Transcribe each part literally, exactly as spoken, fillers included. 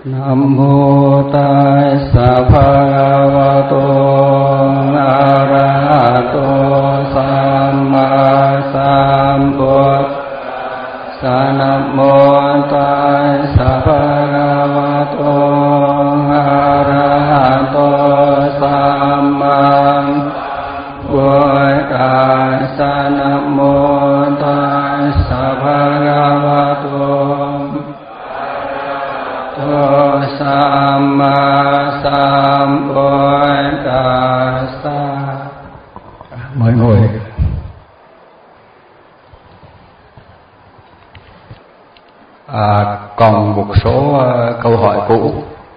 Nam mô Tassa Bhagavato Arahato Samma Sambuddhassa. Nam mô Tassa Bhagavato Arahato Samma Sambuddhassa. Nam mô Tassa Bhagavato Samma Sambuddhassa. Mời ngồi. À, còn một số uh, câu hỏi cũ.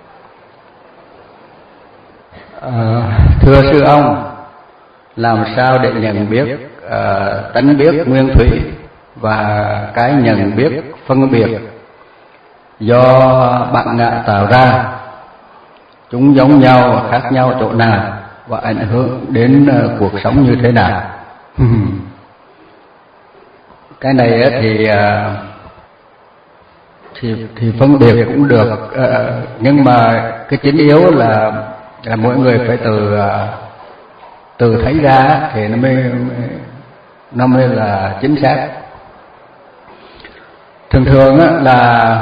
À, thưa sư ông, làm sao để nhận biết uh, tánh biết nguyên thủy và cái nhận biết phân biệt do bản ngã tạo ra, chúng giống nhau và khác nhau chỗ nào và ảnh hưởng đến uh, cuộc sống như thế nào? Cái này thì uh, thì thì phân biệt cũng được, uh, nhưng mà cái chính yếu là là mỗi người phải từ uh, từ thấy ra thì nó mới nó mới là chính xác. Thường thường á, là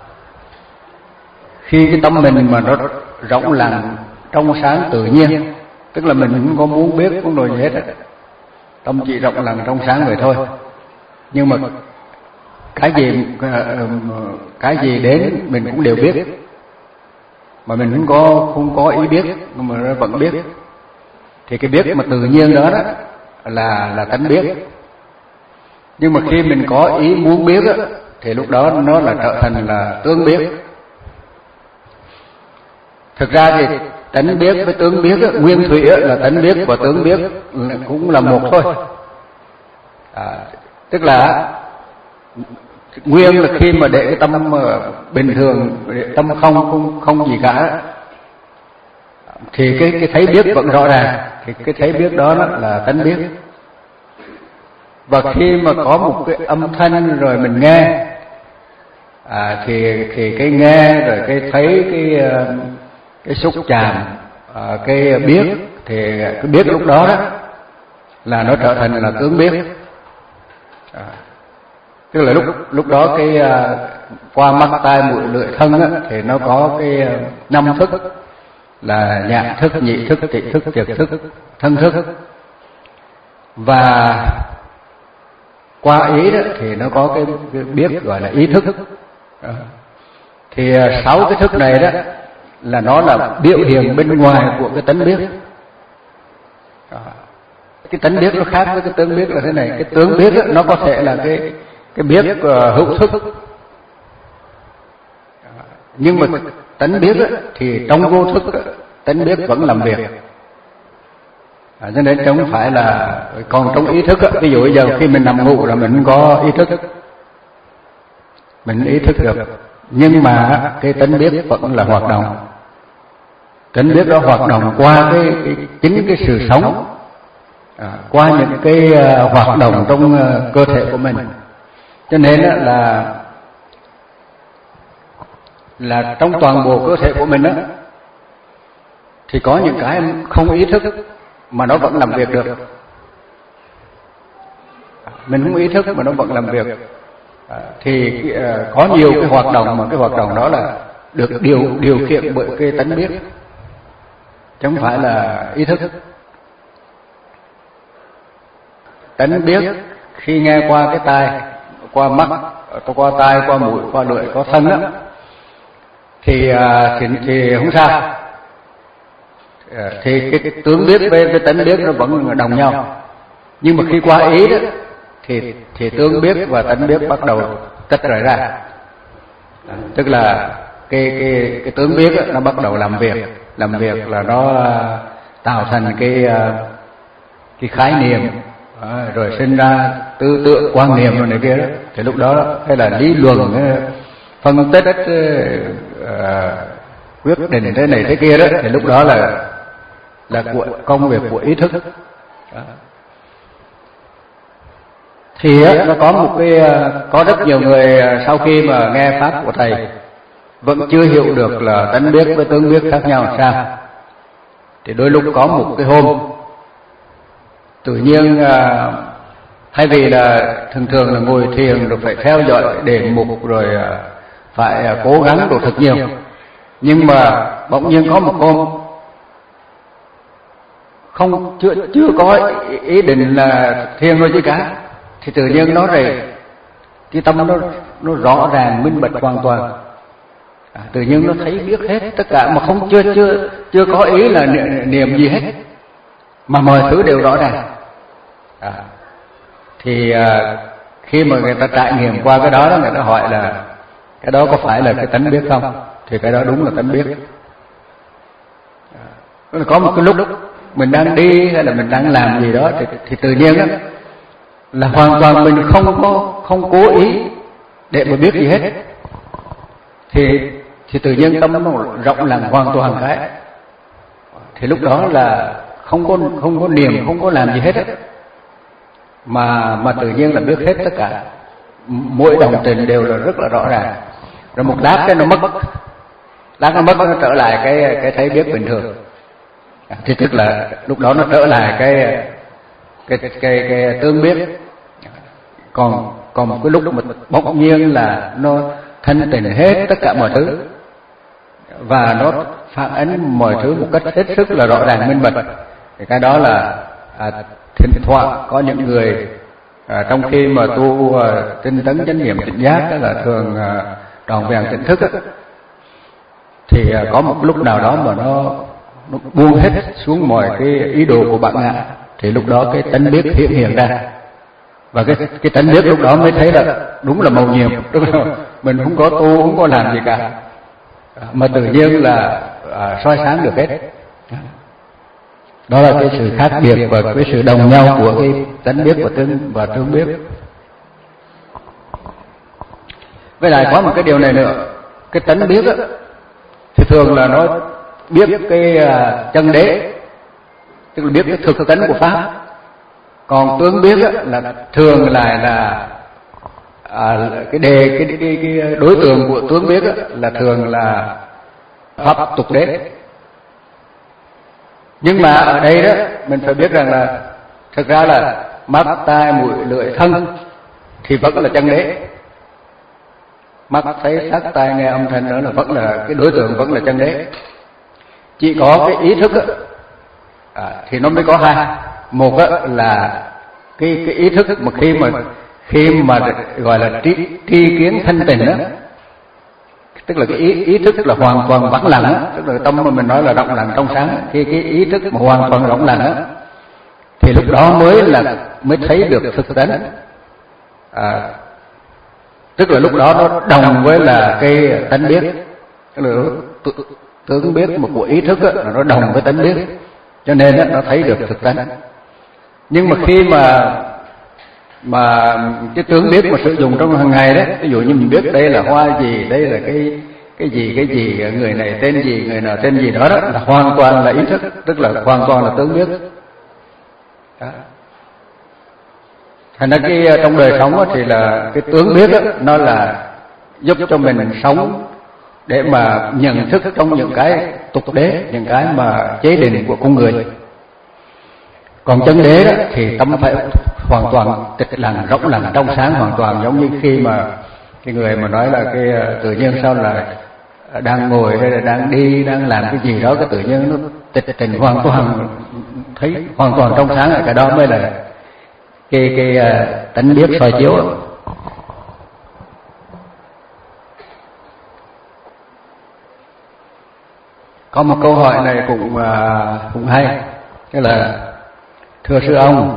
khi cái tâm mình mà nó rộng lặng trong sáng tự nhiên, tức là mình không có muốn biết cũng đồ gì hết, tâm chỉ rộng lặng trong sáng vậy thôi. Nhưng mà cái gì cái gì đến mình cũng đều biết, mà mình không có không có ý biết mà nó vẫn biết. Thì cái biết mà tự nhiên đó, đó là là tánh biết. Nhưng mà khi mình có ý muốn biết đó, thì lúc đó nó là trở thành là tướng biết. Thực ra thì tánh biết với tướng biết, nguyên thủy là tánh biết và tướng biết cũng là một thôi. À, tức là nguyên là khi mà để cái tâm bình thường, để tâm không không không gì cả, thì cái cái thấy biết vẫn rõ ràng, thì cái thấy biết đó, đó là tánh biết. Và khi mà có một cái âm thanh rồi mình nghe, à, thì thì cái nghe rồi cái thấy cái cái xúc chạm, à, cái biết, thì cái biết lúc đó đó là nó trở thành là tướng biết. À, tức là lúc lúc đó cái uh, qua mắt tai mũi lưỡi thân á, thì nó có cái uh, năm thức là nhãn thức, nhị thức, tỷ thức, thiệt thức, thân thức. Và qua ý đó thì nó có cái, cái biết gọi là ý thức. À, thì uh, sáu cái thức này đó là nó là biểu hiện bên ngoài của cái tánh biết. À, cái tánh biết nó khác với cái tướng biết là thế này. Cái tướng biết đó, nó có thể là cái cái biết uh, hữu thức, nhưng mà tánh biết đó, thì trong vô thức đó, tánh biết vẫn làm việc. À, cho nên không phải là còn trong ý thức đó, ví dụ bây giờ khi mình nằm ngủ là mình không có ý thức, mình ý thức được, nhưng mà cái tánh biết vẫn là hoạt động. Tánh biết đó hoạt động qua cái, cái chính cái sự sống, à, qua những cái uh, hoạt động trong uh, cơ thể của mình. Cho nên là là trong toàn bộ cơ thể của mình đó, thì có những cái không ý thức mà nó vẫn làm việc được. Mình không ý thức mà nó vẫn làm việc. À, thì uh, có nhiều cái hoạt động mà cái hoạt động đó là được điều điều khiển bởi cái tánh biết, chứ không phải là ý thức. Tánh biết khi nghe qua cái tai, qua mắt, qua tai, qua mũi, qua lưỡi, qua thân đó, thì, thì thì không sao. Thì cái, cái tướng biết với cái tánh biết nó vẫn đồng nhau. Nhưng mà khi qua ý đó, thì thì tướng biết và tánh biết bắt đầu tách rời ra. Tức là cái cái cái tướng biết đó, nó bắt đầu làm việc, làm việc là nó tạo thành cái cái khái niệm. À, rồi sinh ra tư tưởng, quan niệm rồi này kia đó. Thì lúc đó hay là lý luận, phân tích, uh, quyết định thế này thế kia đó, thì lúc đó là là của công việc của ý thức. Đó. Thì á, nó có một cái có rất nhiều người sau khi mà nghe pháp của thầy vẫn chưa hiểu được là tánh biết với tướng biết khác nhau làm sao, thì đôi lúc có một cái hôm tự nhiên à, thay vì là thường thường là ngồi thiền rồi phải theo dõi đề mục rồi à, phải à, cố gắng đồ thật nhiều, nhưng mà bỗng nhiên có một hôm không chưa chưa có ý, ý định là thiền rồi chứ cả, thì tự nhiên nó rồi cái tâm nó nó rõ ràng minh bạch hoàn toàn, à, tự nhiên nó thấy biết hết tất cả mà không chưa chưa chưa có ý là niệm, niệm gì hết, mà mọi thứ đều rõ ràng. À, thì à, khi mà người ta trải nghiệm qua cái đó, đó người ta hỏi là cái đó có phải là cái tánh biết không, thì cái đó đúng là tánh biết. À, có một cái lúc mình đang đi hay là mình đang làm gì đó thì, thì tự nhiên đó, là hoàn toàn mình không có không cố ý để mà biết gì hết, thì thì tự nhiên tâm nó rộng lặng hoàn toàn cái, thì lúc đó là không có không có niệm, không có làm gì hết á, mà mà tự nhiên là biết hết tất cả, mỗi đồng tình đều là rất là rõ ràng. Rồi một lát cái nó mất, lát nó mất nó trở lại cái cái thấy biết bình thường, thì tức là lúc đó nó trở lại cái cái cái cái, cái tướng biết. Còn còn một cái lúc mà bỗng nhiên là nó thanh tịnh hết tất cả mọi thứ, và nó phản ánh mọi thứ một cách hết sức là rõ ràng minh bạch, thì cái đó là à, thỉnh thoảng có những người à, trong khi mà tu à, tinh tấn chánh niệm tỉnh giác, đó là thường à, tròn vẹn tỉnh thức á, thì à, có một lúc nào đó mà nó, nó buông hết xuống mọi cái ý đồ của bản ngã, thì lúc đó cái tánh biết hiện hiện ra, và cái cái tánh biết lúc đó mới thấy là đúng là mầu nhiệm, tức là mình không có tu, không có làm gì cả, mà tự nhiên là à, soi sáng được hết. Đó là cái sự khác biệt và cái sự đồng nhau của cái tánh biết và tướng và tướng biết. Với lại có một cái điều này nữa, cái tánh biết á, thì thường là nó biết cái uh, chân đế, tức là biết cái thực tánh của pháp. Còn tướng biết á, là thường lại là à, cái đề cái, cái, cái đối tượng của tướng biết á, là thường là pháp tục đế. Nhưng mà ở đây đó mình phải biết rằng là thực ra là mắt, tai, mũi, lưỡi, thân thì vẫn là chân đế. Mắt thấy sắc, tai nghe âm thanh, đó là vẫn là cái đối tượng, vẫn là chân đế. Chỉ có cái ý thức á, à, thì nó mới có hai. Một á, là cái cái ý thức mà khi mà khi mà gọi là tri, tri kiến thanh tịnh á, tức là cái ý ý thức là hoàn toàn vắng lặng á, tức là tâm mà mình nói là rộng lặng trong sáng. Khi cái ý thức mà hoàn toàn rộng lặng á, thì lúc đó mới là mới thấy được thực tánh. À, tức là lúc đó nó đồng với là cái tánh biết, tức là tướng biết một của ý thức á, là nó đồng với tánh biết, cho nên á, nó thấy được thực tánh. Nhưng mà khi mà mà cái tướng biết mà sử dụng trong hàng ngày đấy, ví dụ như mình biết đây là hoa gì, đây là cái cái gì cái gì, người này tên gì, người nào tên gì đó, đó là hoàn toàn là ý thức, tức là hoàn toàn là tướng biết. Đó. Thành ra cái trong đời sống đó, thì là cái tướng biết đó, nó là giúp cho mình sống để mà nhận thức trong những cái tục đế, những cái mà chế định của con người. Còn chân đế đó, thì tâm phải hoàn toàn tịch lặng, rỗng lặng, trong sáng hoàn toàn, giống như khi mà cái người mà nói là cái tự nhiên sao là đang ngồi hay là đang đi, đang làm cái gì đó, cái tự nhiên nó tịch tình hoàn toàn, thấy hoàn toàn trong sáng, cái đó mới là cái cái uh, tánh biết soi chiếu. Có một câu hỏi này cũng uh, cũng hay, tức là thưa sư ông,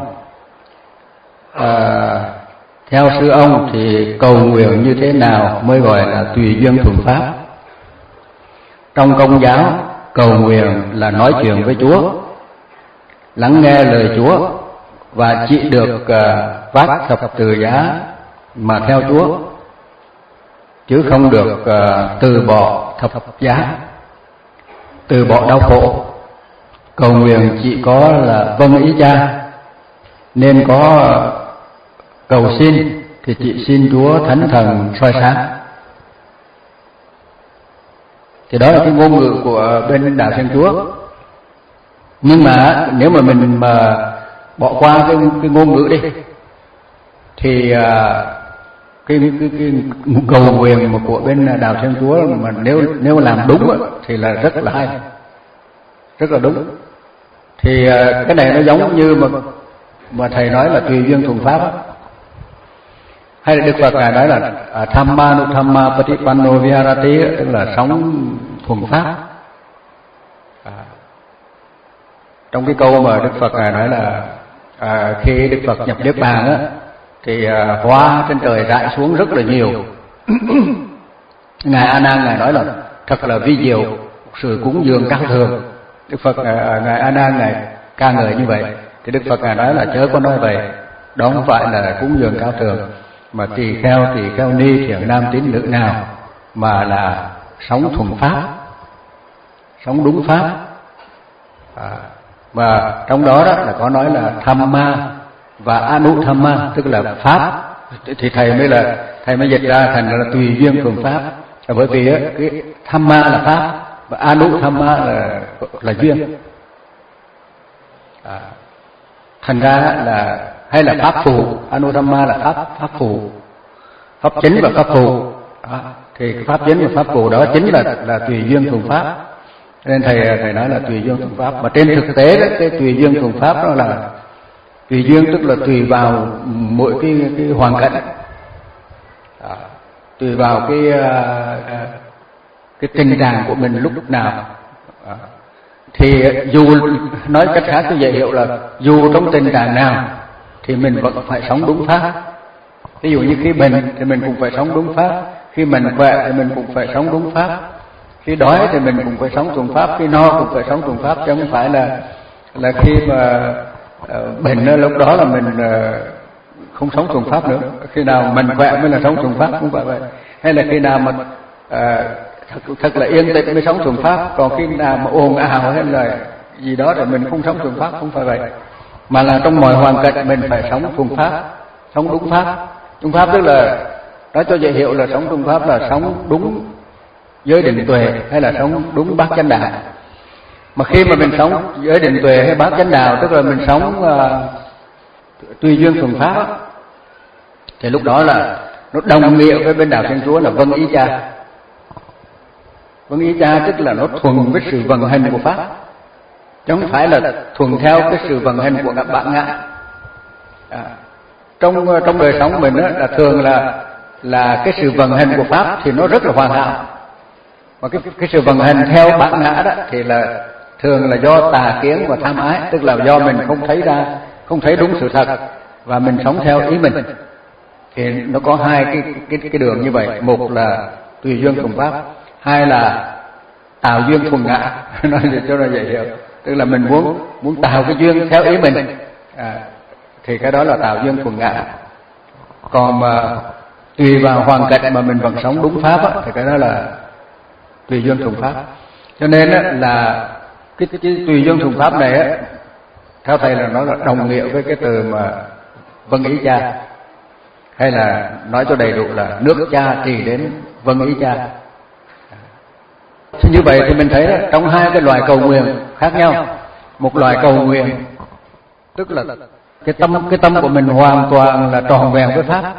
à, theo sư ông thì cầu nguyện như thế nào mới gọi là tùy duyên thuận pháp? Trong Công giáo, cầu nguyện là nói chuyện với Chúa, lắng nghe lời Chúa và chỉ được uh, vác thập tự giá mà theo Chúa, chứ không được uh, từ bỏ thập giá, từ bỏ đau khổ. Cầu nguyện chỉ có là vâng ý Cha, nên có cầu xin thì chỉ xin Chúa Thánh Thần soi sáng. Thì đó là cái ngôn ngữ của bên đạo Thiên Chúa. Nhưng mà nếu mà mình mà bỏ qua cái cái ngôn ngữ đi thì uh, cái, cái, cái cầu nguyện mà của bên đạo Thiên Chúa mà nếu nếu làm đúng thì là rất là hay, rất là đúng. Thì uh, cái này nó giống như mà mà thầy nói là tùy duyên thuần pháp á. Hay là Đức Phật ngài nói là Thamma nu Thamma Patipanno Viharati, tức là sống thuần pháp. À, trong cái câu mà Đức Phật ngài nói là à, khi Đức Phật nhập niết bàn á thì à, hoa trên trời rải xuống rất là nhiều. Ngài A Nan ngài nói là thật là vi diệu, sự cúng dường cao thường. Đức Phật à, ngài A Nan ngài ca ngợi như vậy. Thì Đức Phật ngài nói là chớ có nói vậy, đó không phải là cúng dường cao thường, mà tỳ kheo tỳ kheo ni thiện nam tín nữ nào mà là sống thuần pháp, sống đúng pháp. À, và trong đó đó là có nói là Thamma và Anuthamma, tức là pháp. Thì thầy mới là thầy mới dịch ra thành là tùy duyên thuần pháp. Là bởi vì á, cái Thamma là pháp và Anuthamma là là duyên. À, thành ra là hay là pháp phù, Anuthamma là pháp pháp phù, pháp chính và pháp phù. Đó. Thì pháp chính và pháp phù đó chính là là tùy duyên thuần pháp. Nên thầy thầy nói là tùy duyên thuần pháp. Mà trên thực tế đó, cái tùy duyên thuần pháp đó là tùy duyên, tức là tùy vào mỗi cái cái hoàn cảnh, à, tùy vào cái cái tình trạng của mình lúc nào. À, thì dù nói cách khác tôi dễ hiểu là dù trong tình trạng nào thì mình vẫn phải sống đúng pháp. Ví dụ như khi bệnh thì mình cũng phải sống đúng pháp, khi mình khỏe thì mình cũng phải sống đúng pháp, khi đói thì mình cũng phải sống thuần pháp, khi no cũng phải sống thuần pháp, chứ không phải là là khi mà uh, bệnh lúc đó là mình uh, không sống thuần pháp nữa. Khi nào mình khỏe mới là sống thuần pháp, không phải vậy. Hay là khi nào mà uh, thật, thật là yên tĩnh mới sống thuần pháp, còn khi nào mà ồn ào hay là gì đó thì mình không sống thuần pháp, không phải vậy. Mà là trong mọi hoàn cảnh mình phải sống thuần pháp, sống đúng pháp. Đúng pháp tức là nói cho dễ hiểu là sống thuần pháp là sống đúng giới định tuệ hay là sống đúng bát chánh đạo. Mà khi mà mình sống giới định tuệ hay bát chánh đạo, tức là mình sống uh, tùy duyên thuần pháp, thì lúc đó là nó đồng nghĩa với bên đạo Thiên Chúa là vâng ý cha. Vâng ý cha tức là nó thuần với sự vận hành của pháp, chứ không phải là thuần theo cái sự vận hành của các bạn ngã. À, trong trong đời sống mình đó, là thường là là cái sự vận hành của pháp thì nó rất là hoàn hảo, mà cái cái sự vận hành theo bản ngã đó thì là thường là do tà kiến và tham ái, tức là do mình không thấy ra, không thấy đúng sự thật và mình sống theo ý mình. Thì nó có hai cái cái cái đường như vậy, một là tùy duyên thuần pháp, hai là tạo duyên thuần ngã. Nói cho nó vậy hiểu, tức là mình muốn muốn tạo cái duyên theo ý mình, à, thì cái đó là tạo duyên thuần ngã. Còn mà tùy vào hoàn cảnh mà mình vẫn sống đúng pháp á, thì cái đó là tùy duyên thuần pháp. Cho nên á, là cái, cái, cái tùy duyên thuần pháp này á, theo thầy là nó là đồng nghĩa với cái từ mà vâng ý cha, hay là nói cho đầy đủ là nước cha trì đến vâng ý cha. Thì như vậy thì mình thấy đó, trong hai cái loại cầu nguyện khác nhau, một loại cầu nguyện tức là cái tâm cái tâm của mình hoàn toàn là tròn vẹn với pháp,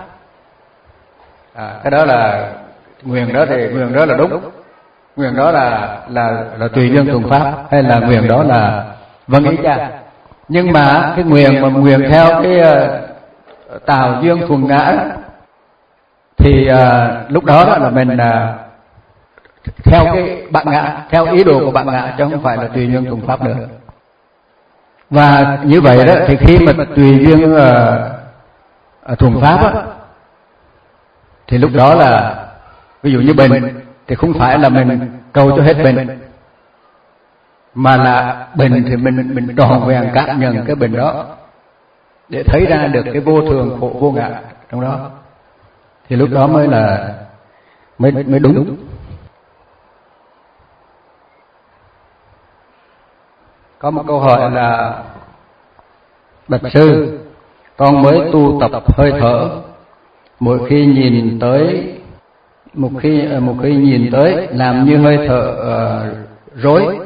à, cái đó là nguyện đó, thì nguyện đó là đúng, nguyện đó là là là tùy duyên thuần pháp, hay là nguyện đó là vâng ý cha. Nhưng mà cái nguyện mà nguyện theo cái uh, tạo duyên thuần ngã thì uh, lúc đó, đó là mình uh, theo cái bạn ngã, theo ý đồ của bạn ngã, chứ không phải là tùy duyên thuần pháp nữa. Và như vậy đó thì khi mà tùy duyên uh, uh, thuần pháp á, thì lúc đó là ví dụ như bệnh thì không phải là mình cầu cho hết bệnh, mà là bệnh thì mình mình tròn vẹn cảm nhận cái bệnh đó để thấy ra được cái vô thường khổ vô ngã trong đó, thì lúc đó mới là mới mới đúng. Có một câu hỏi là: bạch sư, con mới tu tập hơi thở, mỗi khi nhìn tới một khi một khi nhìn tới làm như hơi thở uh, rối,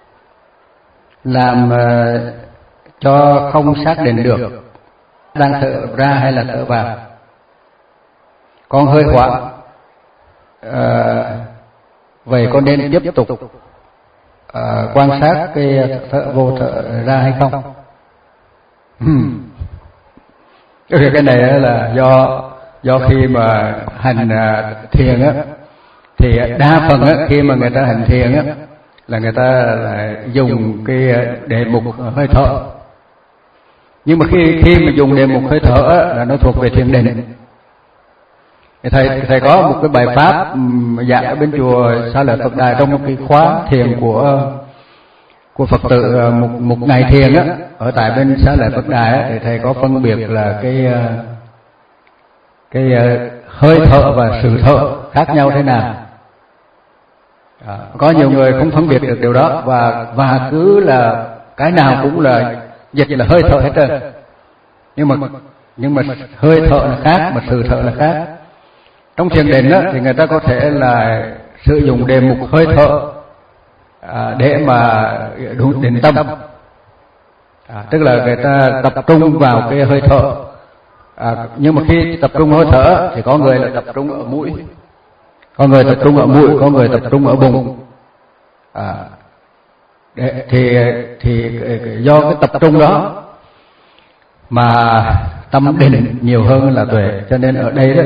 làm uh, cho không xác định được đang thở ra hay là thở vào. Còn hơi hoảng, uh, vậy có nên tiếp tục uh, quan sát cái thở vô thở ra hay không? Hmm. Cái này là do do khi mà hành uh, thiền á, thì đa phần á, khi mà người ta hành thiền á, là người ta là dùng cái đề mục hơi thở. Nhưng mà khi khi mà dùng đề mục hơi thở á, là nó thuộc về thiền định. Thầy thầy có một cái bài pháp dạy ở bên chùa Xá Lợi Phật Đài trong một cái khóa thiền của của Phật tử một một ngày thiền á, ở tại bên Xá Lợi Phật Đài á, thì thầy có phân biệt là cái cái hơi thở và sự thở khác nhau thế nào. À, có nhiều người không phân biệt được điều đó và và cứ là cái nào cũng là dịch là hơi thở hết trơn. Nhưng mà nhưng mà hơi thở là khác mà sự thở là khác. Trong thiền định á, thì người ta có thể là sử dụng đề mục hơi thở à, để mà định tâm. À, tức là người ta tập trung vào cái hơi thở. À, nhưng mà khi tập trung hơi thở thì có người là tập trung ở mũi, có người tập trung ở mũi, có người tập trung ở bụng. À, để, thì thì do cái tập trung đó mà tâm định nhiều hơn là tuệ, cho nên ở đây đó,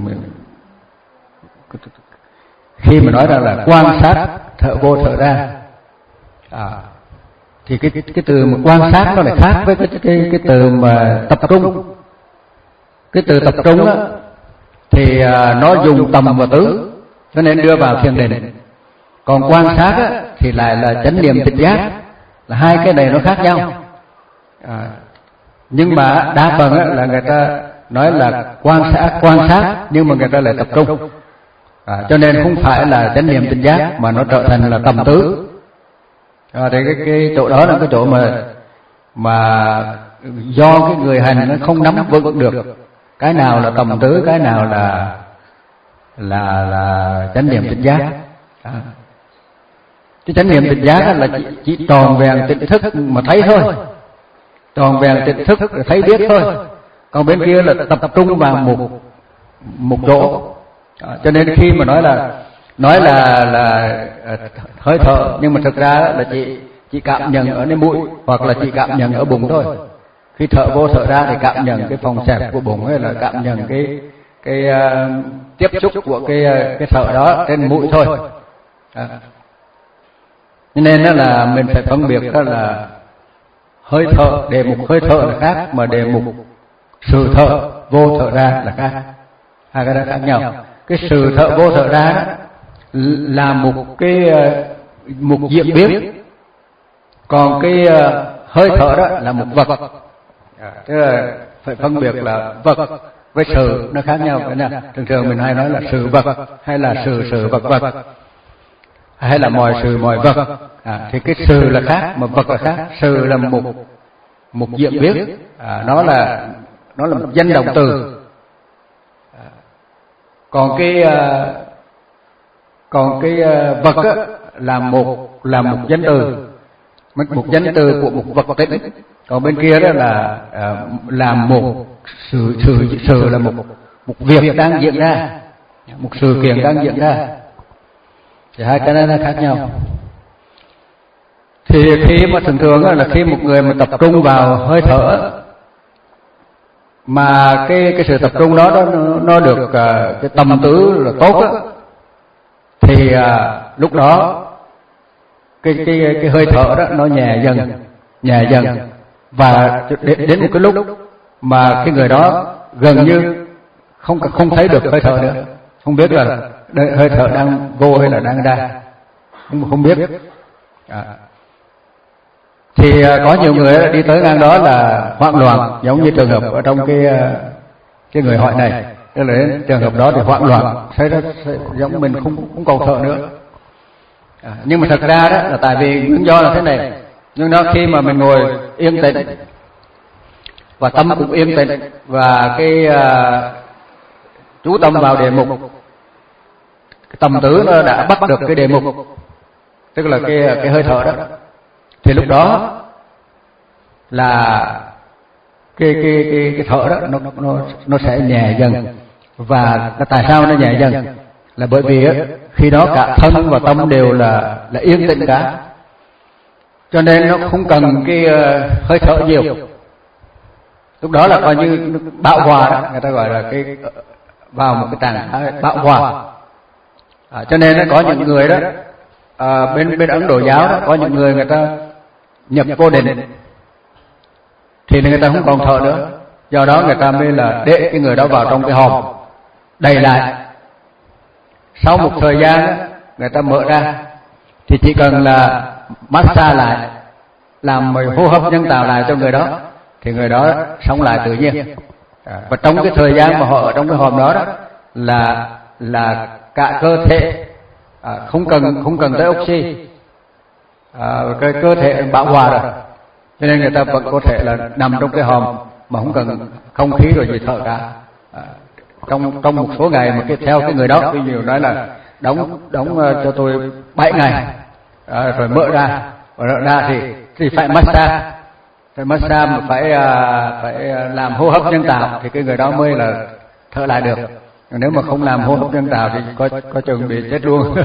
khi mà nói rằng là quan sát thở vô thở ra, à, thì cái cái từ mà quan sát nó lại khác với cái cái cái từ mà tập trung. Cái từ tập trung á thì à, nó dùng tầm và tứ, cho nên đưa vào thiền định. Còn quan sát á thì lại là chánh niệm tỉnh giác, là hai cái này nó khác nhau. À, nhưng mà đa phần á là người ta nói là quan sát quan sát nhưng mà người ta lại tập trung. À, cho nên không phải là chánh niệm tỉnh giác mà nó trở thành là tầm tứ. À, thì cái cái chỗ đó là cái chỗ mà mà do cái người hành nó không nắm vững được cái nào là tầm tứ, cái nào là là là chánh niệm tỉnh giác. À, cái chánh niệm tỉnh giác là chỉ, chỉ tròn vẹn tỉnh thức mà thấy thôi, tròn vẹn tỉnh thức là thấy biết thôi. Còn bên kia là tập trung vào một một chỗ. À, cho nên khi mà nói là nói là là hơi thở, nhưng mà thực ra là chỉ chỉ cảm nhận ở nơi mũi hoặc là chỉ cảm nhận ở bụng thôi. Khi thở vô thở ra thì cảm nhận cái phòng xẹp của bụng, hay là cảm nhận cái cái uh, tiếp xúc của cái cái thở đó trên mũi thôi. À, nên đó là mình phải phân biệt đó là hơi thở, đề mục hơi thở là khác, mà đề mục sự thở vô thở ra là khác. Hai cái đó khác nhau. Cái sự thở vô thở ra là một cái một diễn biến, còn cái hơi thở đó là một vật. Tức là phải phân biệt là vật với sự nó khác nhau. Thường thường mình hay nói là sự vật hay là sự sự vật vật, hay là mọi sự mọi vật. À, thì cái sự là khác mà vật là khác. Sự là một một diễn biến, à, nó là nó là một danh động từ. À, còn cái uh, còn cái uh, vật á, là một là một danh từ, một danh từ của một vật tính. Còn bên kia đó là uh, là một sự sự sự là một một việc đang diễn ra, một sự kiện đang diễn ra. Thì hai cái này nó khác nhau. Thì khi mà thường thường là khi một người mà tập trung vào hơi thở, mà cái cái sự tập trung đó, đó nó, nó được uh, cái tâm tứ là tốt á, thì uh, lúc đó cái cái cái hơi thở đó nó nhẹ dần nhẹ dần và đến, đến một cái lúc mà cái người đó gần như không không thấy được hơi thở nữa, không biết là hơi thở đang vô hay là đang ra, không không biết. À, thì có nhiều người đi tới ngang đó là hoảng loạn, giống như trường hợp ở trong cái cái người hỏi này. Tức là đến trường hợp đó thì hoảng loạn, thấy đó giống mình không không còn thở nữa. À, nhưng mà thật ra đó là tại vì nguyên do là thế này. Nhưng nó khi mà mình ngồi yên tĩnh và tâm cũng yên tĩnh và cái uh, chú tâm vào đề mục, cái tâm tứ nó đã bắt được cái đề mục, tức là cái cái hơi thở đó, thì lúc đó là cái cái cái cái thở đó nó nó nó sẽ nhẹ dần. Và tại sao nó nhẹ dần? Là bởi vì khi đó cả thân và tâm đều là là yên tĩnh cả, cho nên nó không cần cái hơi thở nhiều. Lúc đó là coi như bão hòa đó, người ta gọi là cái vào một cái trạng thái bão hòa. À, cho nên nó có những người đó à, bên bên Ấn Độ giáo đó, có những người người ta nhập vô định thì người ta không còn thở nữa, do đó người ta mới là để cái người đó vào trong cái hòm đầy lại. Sau một thời gian người ta mở ra thì chỉ cần là massage lại, làm hô hấp nhân tạo lại cho người đó, thì người đó sống lại tự nhiên. À, và trong cái thời gian mà họ ở trong cái hòm đó đó là là cả cơ thể à, không cần không cần tới oxy, à, cái cơ thể bão hòa rồi, cho nên người ta vẫn có thể là nằm trong cái hòm mà không cần không khí rồi gì thở cả. À, trong trong một số ngày mà cái theo cái người đó, ví dụ nói là đóng đóng uh, cho tôi bảy ngày à, rồi mở ra, mở ra thì thì phải massage, phải massage mà phải uh, phải làm hô hấp nhân tạo thì cái người đó mới là thở lại được. Nếu mà không làm hô hấp nhân tạo thì có có chừng bị chết luôn.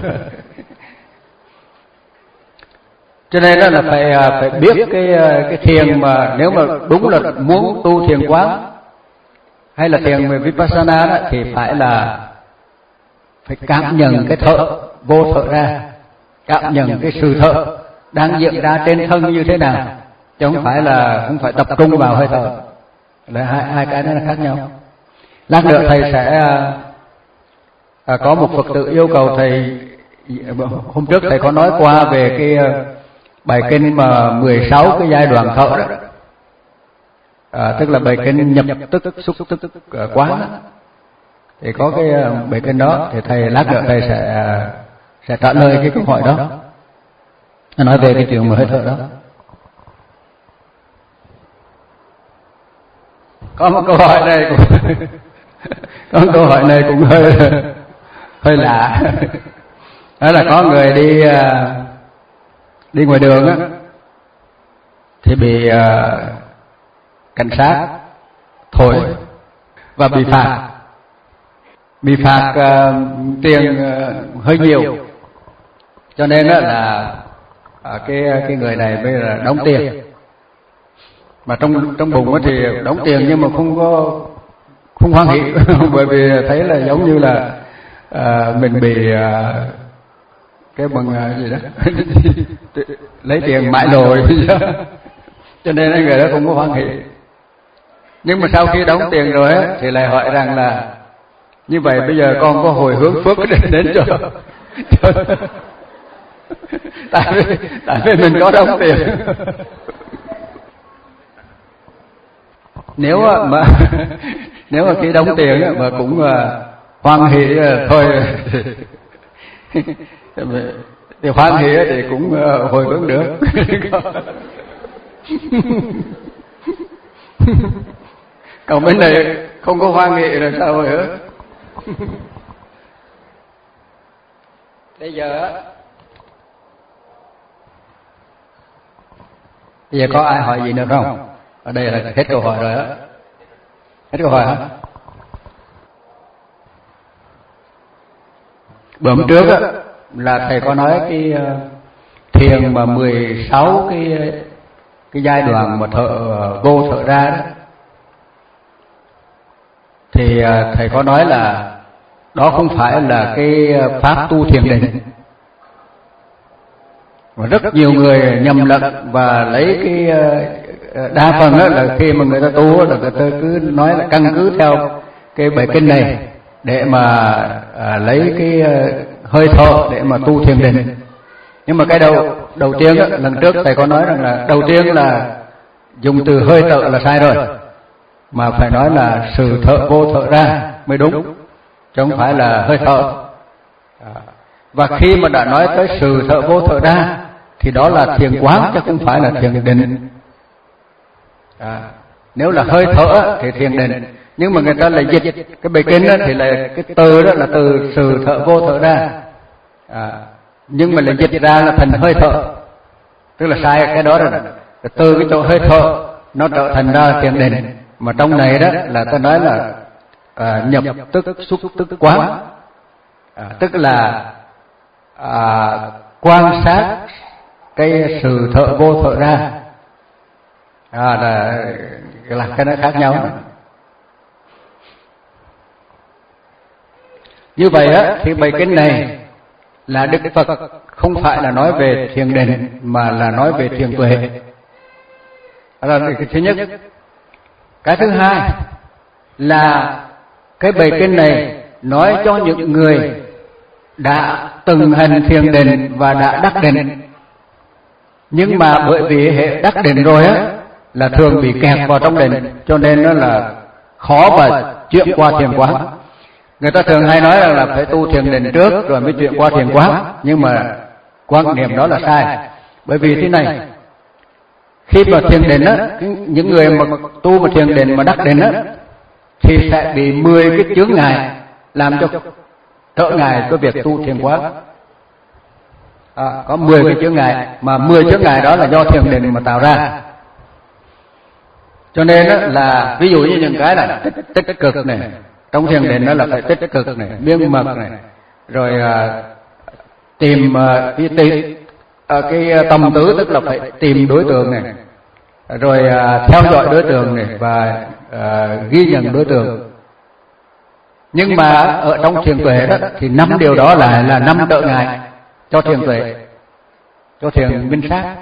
Cho nên đó là phải phải biết cái cái thiền, mà nếu mà đúng là muốn tu thiền quán hay là thiền về Vipassana đó, thì phải là phải cảm nhận cái thở vô thở ra, cảm nhận cái sự thở đang diễn ra trên thân như thế nào, chứ không phải là không phải tập trung vào hơi thở. Là hai hai cái đó là khác nhau. Lát nữa thầy sẽ à, có một Phật tử yêu cầu thầy. Hôm trước thầy có nói qua về cái bài kinh mà mười sáu cái giai đoạn thở đó, à, tức là bài kinh nhập tức xúc tức uh, quán đó. Thì có cái uh, bài kinh đó thì thầy lát nữa thầy sẽ uh, sẽ trả lời cái câu hỏi đó, nói về cái chuyện mà hơi thở đó. Có một câu hỏi này cũng có một câu hỏi này cũng hơi hơi lạ. Đó là có người đi uh, đi ngoài đường á thì bị uh, cảnh sát thổi và bị phạt, bị phạt uh, tiền uh, hơi nhiều, cho nên đó là uh, cái cái người này bây giờ đóng tiền, mà trong trong bụng thì đóng tiền nhưng mà không có không hoan hỉ bởi vì thấy là giống như là uh, mình bị uh, cái bằng uh, gì đó lấy tiền mãi rồi cho nên người đó không có hoan hỉ. Nhưng mà sau khi đóng tiền rồi á, thì lại hỏi rằng là như vậy bây giờ con có hồi hướng phước đến, đến cho, cho tại vì tại vì mình có đóng tiền. Nếu mà nếu mà khi đóng tiền mà cũng hoan hỉ thôi thì hoan hỉ thì cũng hồi hướng được. Còn bên này không có hoan hỉ rồi sao hồi hướng. Bây giờ bây giờ có ai hỏi gì nữa không? Ở đây là hết câu hỏi rồi á. Hết câu hỏi hả? Bữa hôm trước á là thầy có nói cái thiền mà mười sáu cái cái giai đoạn mà thở vô thở ra đó, thì thầy có nói là đó không phải là cái pháp tu thiền định. Và rất nhiều người nhầm lẫn và lấy cái đa phần đó là khi mà người ta tu là người ta cứ nói là căn cứ theo cái bài kinh này để mà à, lấy cái hơi thở để mà tu thiền định. Nhưng mà cái đầu đầu tiên đó, lần trước thầy có nói rằng là đầu tiên là dùng từ hơi thở là sai rồi, mà phải nói là sự thở vô thở ra mới đúng, chứ không phải là hơi thở. Và khi mà đã nói tới sự thở vô thở ra thì đó là thiền quán chứ không phải là thiền định. À, nếu là hơi thở thì thiền định, Nhưng mà người ta lại dịch cái bài kinh đó thì là cái từ đó là từ sự thở vô thở ra, à, nhưng mà lại dịch ra là thành hơi thở, tức là sai cái đó rồi. Từ cái chỗ hơi thở nó trở thành ra thiền định, mà trong này đó là ta nói là à, nhập tức xúc tức quán, à, tức là à, quan sát cái sự thở vô thở ra, à, là, là cái nó khác nhau. Như vậy á, thì bài kinh này là Đức Phật không phải là nói về thiền định mà là nói về thiền tuệ. Đó là cái thứ nhất. Cái thứ hai là cái bài kinh này nói cho những người đã từng hành thiền định và đã đắc định, nhưng mà bởi vì hệ đắc định rồi á là thường bị kẹt vào trong định, cho nên nó là khó mà chuyển qua thiền quán. Người ta thường hay nói rằng là phải tu thiền định trước rồi mới chuyển qua thiền quán, nhưng mà quan niệm đó là sai. Bởi vì thế này, khi mà thiền định á, những người mà tu mà thiền định mà đắc định á, thì sẽ bị mười cái chướng ngại làm cho trở ngại cái việc tu thiền quán. À, có mười cái chướng ngại, mà mười chướng ngại đó là do thiền định mà tạo ra. Cho nên á, là ví dụ như những cái là tích, tích cực này, trong thiền định đó là phải tích cực này, miên mật này, rồi à, tìm à, cái, tìm, à, cái tâm tứ, tức là phải tìm đối tượng này, rồi à, theo dõi đối tượng này và à, ghi nhận đối tượng. Nhưng mà ở trong thiền tuệ đó thì năm điều đó là là năm trở ngại cho thiền tuệ, cho thiền minh sát.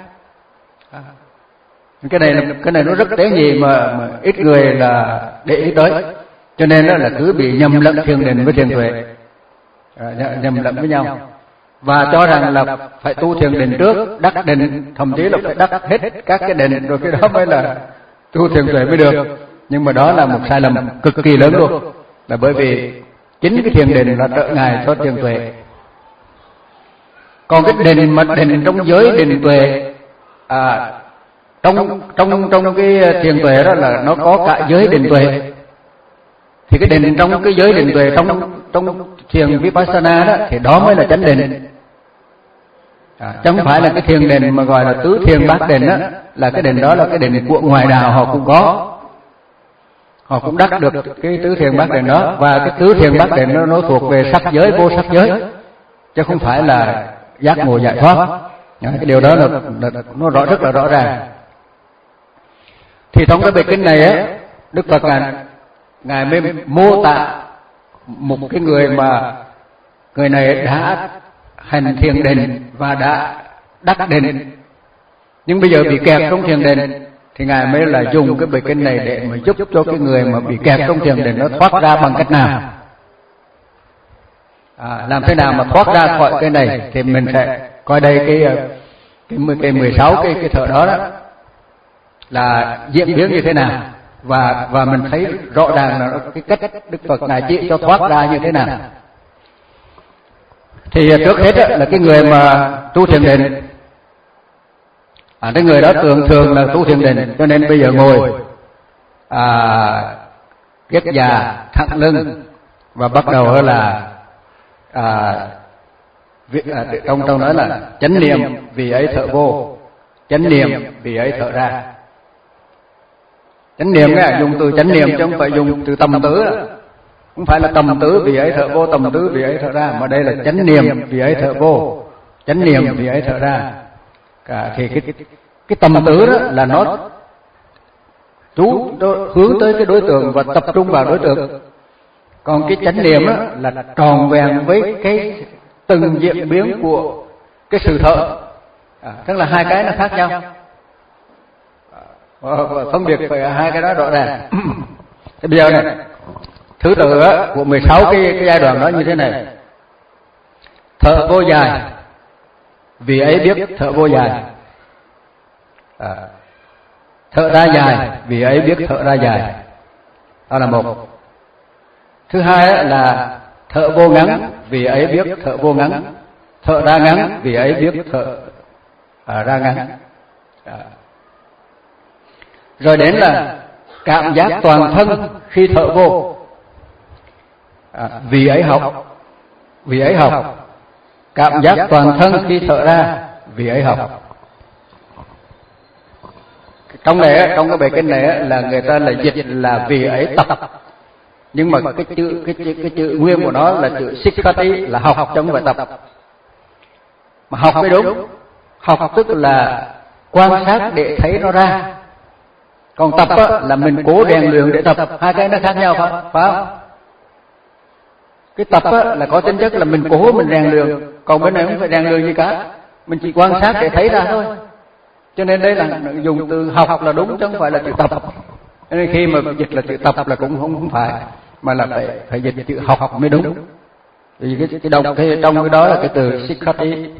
Cái này cái này nó rất tế nhị mà, mà ít người là để ý tới, cho nên đó là cứ bị nhầm lẫn thiền định với thiền tuệ, à, nhầm lẫn với nhau, và cho rằng là phải tu thiền định trước, đắc định, thậm chí là phải đắc hết các cái định rồi cái đó mới là tu thiền tuệ mới được. Nhưng mà đó là một sai lầm cực kỳ lớn luôn, là bởi vì chính cái thiền định là trở ngại cho thiền tuệ. Còn cái định mà định trong giới định tuệ, à, trong trong trong cái thiền tuệ đó là nó có cả giới định tuệ. Thì cái định trong cái giới định tuệ, trong trong thiền vipassana đó thì đó mới là chánh định, à, chứ không phải là cái thiền định mà gọi là tứ thiền bát định đó, là cái định đó là cái định của ngoại đạo họ cũng có, họ cũng đắc được cái tứ thiền bát định đó, và cái tứ thiền bát định nó, nó thuộc về sắc giới, vô sắc giới, chứ không phải là giác ngộ giải thoát. Cái điều đó là, là nó rõ rất là rõ ràng. Thì trong cái bài kinh này á, Đức Phật ngài, ngài mới mô tả một cái người mà người này đã hành thiền định và đã đắc định, nhưng bây giờ bị kẹt trong thiền định, thì ngài mới là dùng cái bài kinh này để mà giúp cho cái người mà bị kẹt trong thiền định nó thoát ra bằng cách nào. À, làm thế nào mà thoát ra khỏi cái này thì mình sẽ coi đây cái cái cái mười sáu cái cái thở đó, đó là diễn biến như thế nào, và và mình thấy rõ ràng là cái cách Đức Phật ngài chỉ cho thoát ra như thế nào. Thì trước hết là cái người mà tu thiền định, à, cái người đó thường thường là tu thiền định, cho nên bây giờ ngồi à, ghét già thẳng lưng và bắt đầu là à, việc, à, trong trong đó là chánh niệm vì ấy thở vô, chánh niệm vì ấy thở ra. Chánh niệm á, dùng từ chánh niệm chứ không phải dùng từ tâm tứ, không phải là tâm tứ vì ấy thở vô, tâm tứ vì ấy thở ra, mà đây là chánh niệm vì ấy thở vô, chánh niệm vì ấy thở ra. Cả thì cái cái tâm tứ đó là nó chú hướng tới cái đối tượng và tập trung vào đối tượng. Còn cái chánh niệm đó là tròn vẹn với cái từng diễn biến của cái sự thở, à, tức là hai cái nó khác nhau, à, phân biệt phải hai cái đó rõ ràng. Thế bây giờ này, thứ tự của mười sáu cái, cái giai đoạn đó như thế này: thở vô dài vì ấy biết thở vô dài, à, thở ra dài vì ấy biết thở ra dài. Đó là một. Thứ hai là thở vô ngắn vì ấy biết thở vô ngắn, thở ra ngắn vì ấy biết thở à, ra ngắn. À. Rồi đến là cảm giác toàn thân khi thở vô, à, vì ấy học, vì ấy học. Cảm giác toàn thân khi thở ra, vì ấy học. Trong này, trong cái bài kinh này là người ta là dịch là vì ấy tập, nhưng mà cái chữ cái chữ, cái chữ nguyên của nó là chữ sikkati, là học trong bài tập. Mà học mới đúng. Học tức là quan sát để thấy nó ra. Còn tập á, là mình cố rèn luyện để tập, hai cái nó khác nhau phải, phải không? Cái tập á, là có tính chất là mình cố mình rèn luyện, còn bên này không phải rèn luyện gì cả, mình chỉ quan sát để thấy ra thôi. Cho nên đây là dùng từ học là đúng chứ không phải là chữ tập. Cho nên khi mà dịch là chữ tập là cũng không không phải, mà là phải phải dịch chữ học mới đúng. Vì cái cái đồng cái trong cái đó là cái từ sikkati.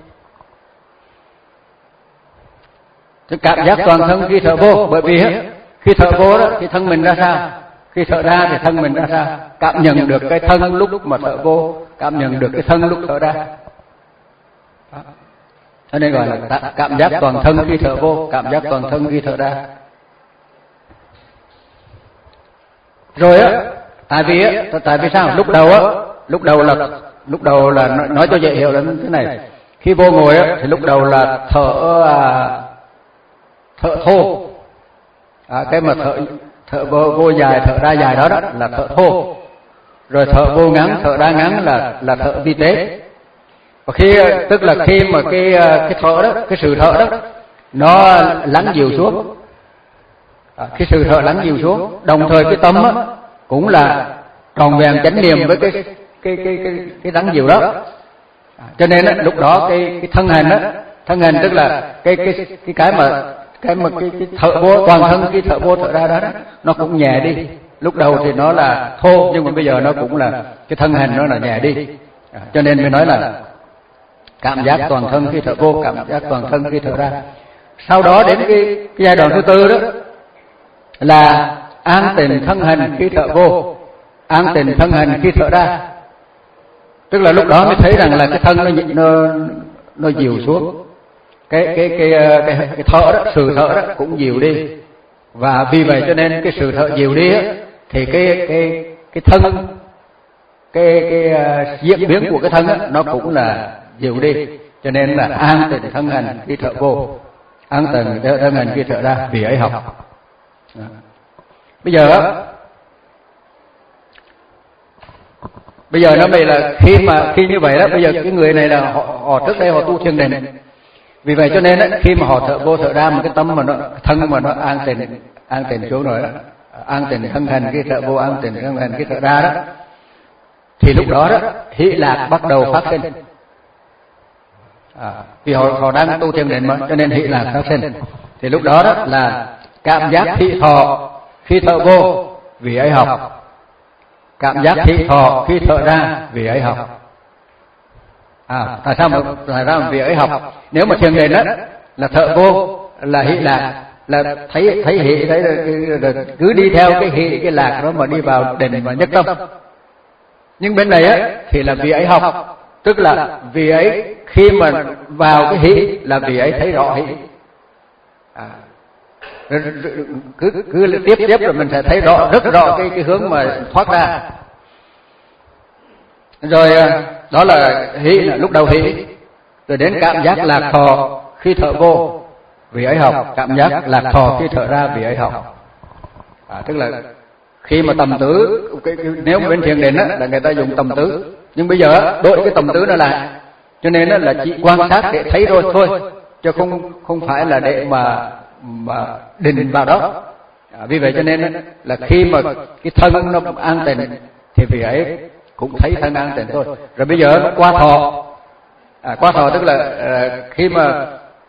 Cái cảm giác toàn thân khi thở vô, bởi vì khi thở vô đó thì thân mình ra sao, khi thở ra thì thân mình ra sao, cảm nhận được cái thân lúc mà thở vô, cảm nhận được cái thân lúc thở ra. Cho nên gọi là cảm giác toàn thân khi thở vô, cảm giác toàn thân khi thở ra. Rồi á, tại vì á, tại vì sao? Lúc đầu á, lúc đầu là lúc đầu là nói cho dễ hiểu là thế này. Khi vô ngồi á, thì lúc đầu là thở à, thở thô, à, cái mà thở thở vô, vô dài thở ra dài đó đó là thở thô. Rồi thở vô ngắn thở ra ngắn là là thở vi tế. Và khi tức là khi mà cái cái thở đó, cái sự thở đó nó lắng dịu xuống, à, cái sự thở lắng dịu xuống, đồng thời cái tâm á, cũng là tròn vẹn chánh niệm với cái cái cái cái cái lắng dịu đó. À, cho nên á, lúc đó cái cái thân hành á, thân hành tức là cái cái cái cái mà cái mà cái, cái thở vô toàn thân khi thở vô thở ra đó, đó nó cũng nhẹ đi. Lúc đầu thì nó là thô, nhưng mà bây giờ nó cũng là cái thân hành nó là nhẹ đi. À, cho nên mới nói là cảm giác toàn thân khi thở vô, cảm giác toàn thân khi thở ra. Sau đó đến cái, cái giai đoạn thứ tư đó là an tịnh thân hành khi thở vô, an tịnh thân hành khi thở ra. Tức là lúc đó mới thấy rằng là cái thân nó nó nó dịu xuống, cái cái cái cái, cái thở đó, sự thở đó cũng dịu đi. Và vì vậy cho nên cái sự thở dịu đi á, thì cái cái cái thân, cái cái uh, diễn biến của cái thân á, nó cũng là dịu đi. Cho nên là an tịnh thân hành khi thở vô, an tịnh thân hành khi thở ra, vì ấy học. Đó. Bây giờ á, bây giờ nó mới là khi mà khi như vậy đó, bây giờ cái người này là họ, họ trước đây họ tu thiền định. Vì vậy cho nên á, khi mà họ thở vô thở ra mà cái tâm mà nó thân mà nó an tịnh an tịnh xuống rồi đó, an tịnh thân hành khi thở vô, an tịnh thân hành khi thở ra đó, thì lúc đó đó hỷ lạc bắt đầu phát sinh. À, vì họ họ đang tu thiền định mà, cho nên hỷ lạc phát sinh. Thì lúc đó đó là cảm giác thị thọ khi thở vô, vì ấy học. Cảm giác thị thọ khi thở ra, vì ấy học. À, tại sao mà tại sao mà vì ấy học? Nếu mà thiền định đó là thở vô là hỷ lạc, là thấy thấy hỷ thấy là, là, là cứ đi theo cái hỷ cái lạc đó mà đi vào định và nhất tâm. Nhưng bên này á thì là vì ấy học, tức là vì ấy khi mà vào cái hỷ là vì ấy thấy rõ hỷ. À, cứ cứ tiếp tiếp rồi mình sẽ thấy rõ rất rõ cái cái hướng mà thoát ra. Rồi đó là hỷ, là lúc đầu hỷ. Rồi đến cảm giác lạc thọ khi thở vô, vì ấy học. Cảm giác lạc thọ khi thở ra, vì ấy học. À, tức là khi mà tầm tứ, cái, cái, nếu mà bên thiền định á là người ta dùng tầm tứ, nhưng bây giờ đổi cái tầm tứ nó lại, cho nên là chỉ quan sát để thấy rồi thôi, chứ không không phải là để mà mà định vào đó. À, vì vậy cho nên là khi mà cái thân nó an tịnh thì vì ấy cũng thấy thân an tịnh thôi. Rồi bây giờ nó qua thọ, à, qua thọ tức là à, khi mà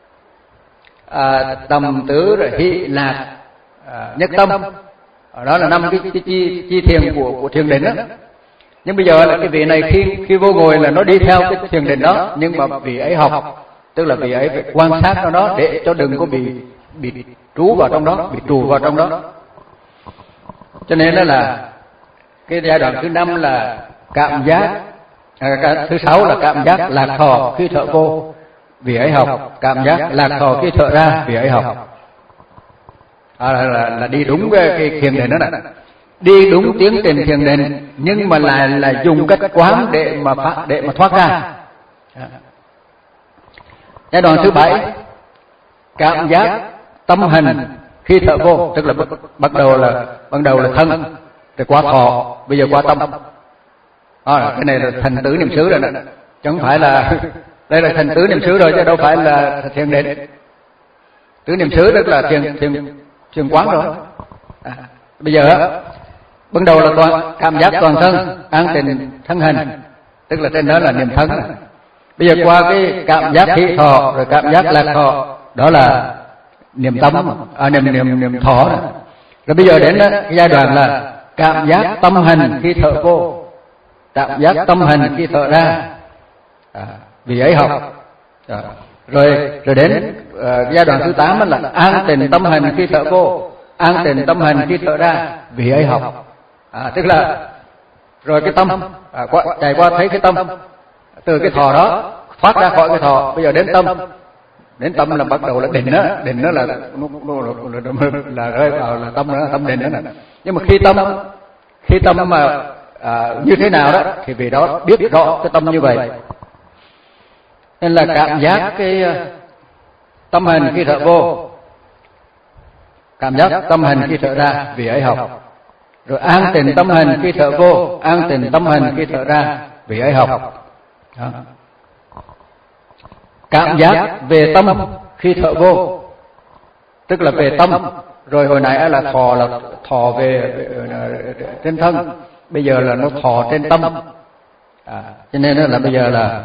à, tầm tứ rồi hỷ lạc à, nhất tâm, đó là năm cái, cái, cái chi, chi thiền của của thiền định đó. Nhưng bây giờ là cái vị này khi khi vô ngồi là nó đi theo cái thiền định đó, nhưng mà vị ấy học, tức là vị ấy phải quan sát nó đó để cho đừng có bị bị trú vào trong đó, bị trù vào trong đó. Cho nên đó là cái giai đoạn thứ năm là cảm giác, à, thứ sáu là cảm giác lạc thọ khi thở vô, vì ấy học. Cảm giác lạc thọ khi thở ra, vì ấy học. à, là, là, là đi đúng cái, cái thiền định đó này, đi đúng tiến trình thiền định, nhưng mà lại là dùng cách quán để mà phá, để mà thoát ra. Giai đoạn thứ bảy, cảm giác tâm hành khi thở vô, tức là bắt, bắt đầu là ban đầu là thân, rồi qua thọ, bây giờ qua tâm. À, cái này là thành tứ niệm xứ rồi nè, chứ không phải là đây là thành tứ niệm xứ rồi chứ đâu phải là thiền định. Tứ niệm xứ tức là thiền thiền thiền quán rồi. À, bây giờ ban đầu là toàn cảm giác toàn thân, an tịnh thân hành, tức là trên đó là niệm thân. Bây giờ qua cái cảm giác hỷ thọ rồi cảm giác lạc thọ, đó là niệm tâm, à, niệm niệm niệm thọ. Rồi bây giờ đến đó, cái giai đoạn là cảm giác tâm hành khi thở vô, cảm giác tâm hành khi thở ra. À, vì ấy học. À, rồi rồi đến uh, giai đoạn thứ tám là an tịnh tâm hành khi thở vô, an tịnh tâm hành khi thở ra, vì ấy học. À, tức là rồi cái tâm à, qua, trải qua thấy cái tâm, từ cái thọ đó thoát ra khỏi cái thọ, bây giờ đến tâm, đến tâm là bắt đầu là định đó, định đó là nó, nó, là, là rơi vào là tâm đó, tâm định đó này. Nhưng mà khi tâm khi tâm mà à, như thế nào đó thì vì đó biết rõ cái tâm như vậy, nên là cảm giác cái tâm hành khi thở vô, cảm giác tâm hành khi thở ra, vì ấy học. Rồi an tịnh tâm hành khi thở vô, an tịnh tâm hành khi thở ra, vì ấy học. Đó. Cảm giác về tâm khi thở vô, tức là về tâm. Rồi hồi nãy là thọ là thọ về, về trên thân, bây giờ là nó thọ trên tâm. À, cho nên là bây giờ là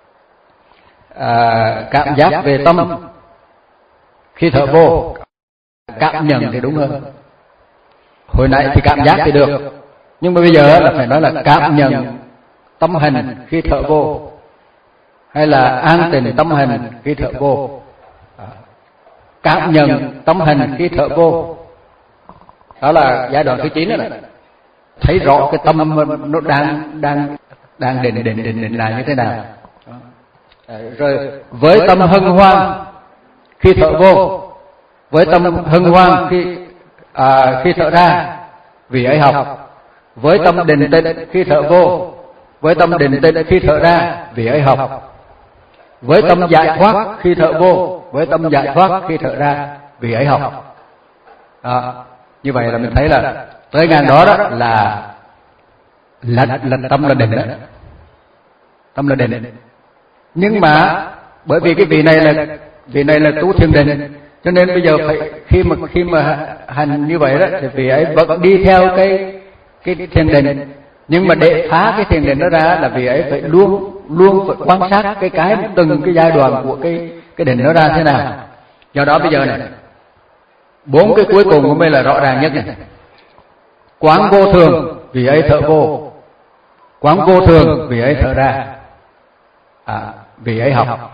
à, cảm giác về tâm khi thở vô, cảm nhận thì đúng hơn. Hồi nãy thì cảm giác thì được, nhưng mà bây giờ là phải nói là cảm nhận tâm hành khi thở vô, hay là an tịnh tâm hành khi thở vô. À, cảm nhận tâm hành khi thở vô, đó là giai đoạn thứ chín này. Thấy rõ cái tâm nó đang đang đang định định định định là như thế nào. À, rồi với tâm hân hoan khi thở vô, với tâm hân hoan khi à, khi thở ra, vì ấy học. Với tâm định tĩnh khi thở vô, với tâm định tĩnh khi thở ra, vì ấy học. Với tâm giải thoát khi thở vô, với tâm giải thoát khi thở ra, vì ấy học. Đó. Như vậy là mình thấy là tới ngang đó đó là là, là tâm là định đó. Tâm là định. Nhưng mà bởi vì cái vị này là vị này là tu thiền định, cho nên bây giờ phải khi mà khi mà hành như vậy đó thì vị ấy vẫn đi theo cái cái thiền định, nhưng mà để phá cái thiền định đó ra là vị ấy phải luôn luôn phải quan sát cái cái từng cái giai đoạn của cái cái định đó ra thế nào. Do đó bây giờ này, bốn cái cuối cùng của mình là rõ ràng nhất này. Quán vô thường, vì ấy thở vô. Quán vô thường, vì ấy thở ra, à, vì ấy học.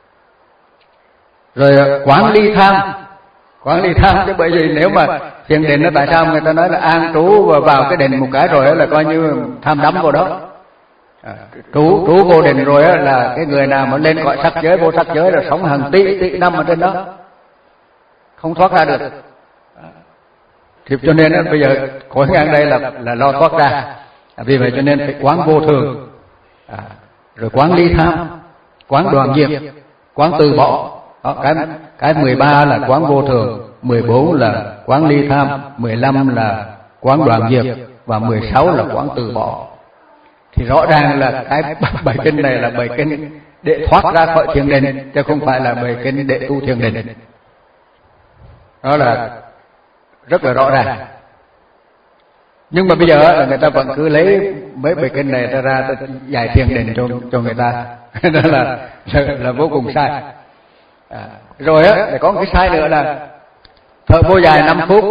Rồi quán ly tham, quán ly tham chứ bởi vì nếu mà thiền định nó tại sao người ta nói là an trú và vào cái định một cái rồi là coi như tham đắm vào đó. À, trú trú vô định rồi là cái người nào mà lên cõi sắc giới vô sắc giới là sống hàng tỷ tỷ năm ở trên đó, không thoát ra được. Thì cho nên bây giờ khỏi ngang đây là là lo thoát ra. À, vì vậy cho nên phải quán vô thường, à, rồi quán ly tham, quán đoạn diệt, quán từ bỏ. Đó, cái cái mười ba là quán vô thường, mười bốn là quán ly tham, mười lăm là quán đoạn diệt và mười sáu là quán từ bỏ. Thì rõ ràng là cái bài kinh này là bài kinh để thoát ra khỏi thiền định, chứ không phải là bài kinh để tu thiền định. Đó là rất là rõ ràng. Nhưng mà bây giờ là người ta vẫn cứ lấy mấy bài kinh này ra ra giải thiền định cho cho người ta. Đó là, là là vô cùng sai. À, rồi á, để có một cái sai nữa là thở vô dài năm phút,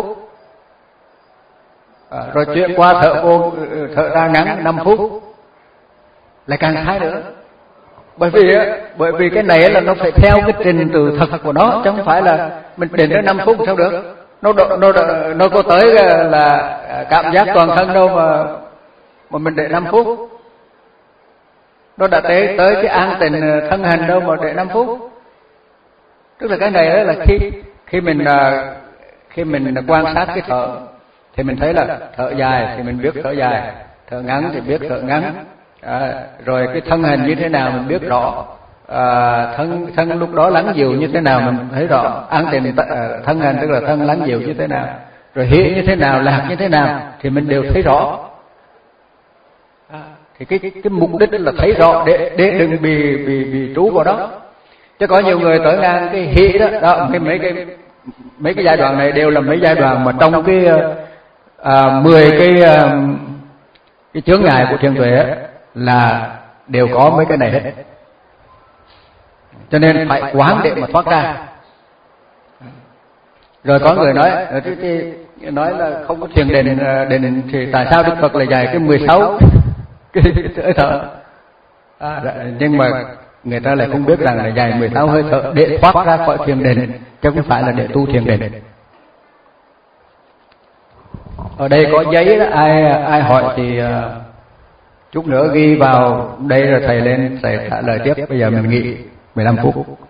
à, rồi chuyển qua thở vô thở ra ngắn năm phút, lại càng sai nữa. Bởi vì á, bởi vì cái này là nó phải theo cái trình tự thật của nó, chứ không phải là mình định đến năm phút sao được. Nó nó nó, nó có tới là cảm giác toàn thân đâu mà mà mình để năm phút. Nó đã tới tới cái an tịnh thân hành đâu mà để năm phút. Tức là cái này là khi khi mình khi mình quan sát cái thở thì mình thấy là thở dài thì mình biết thở dài, thở ngắn thì biết thở ngắn, à, rồi cái thân hình như thế nào mình biết rõ, à, thân thân lúc đó lắng dịu như thế nào mình thấy rõ, an tịnh thân hình tức là thân lắng dịu như thế nào, rồi hỷ như thế nào, lạc như thế nào thì mình đều thấy rõ. À, thì cái cái mục đích là thấy rõ để để đừng bị bị bị trú vào đó. Chứ có nhiều người tới ngang cái hỷ đó, đó cái mấy cái mấy cái giai đoạn này đều là mấy giai đoạn mà trong cái à, mười cái à, cái chướng ngại của thiền tuệ là đều có mấy cái này hết. Cho nên phải quán để mà thoát ra. Rồi có người nói cái, cái, nói là không có thiền định định thì tại sao Đức Phật lại dạy cái mười sáu cái hơi thở? À, nhưng mà người ta lại không biết rằng là dạy mười sáu hơi thở để thoát ra khỏi thiền định, chứ không phải là để tu thiền định. Ở đây có giấy đó, ai ai hỏi thì uh, chút nữa ghi vào đây rồi thầy lên thầy trả lời tiếp. Bây giờ mình nghỉ mười lăm phút.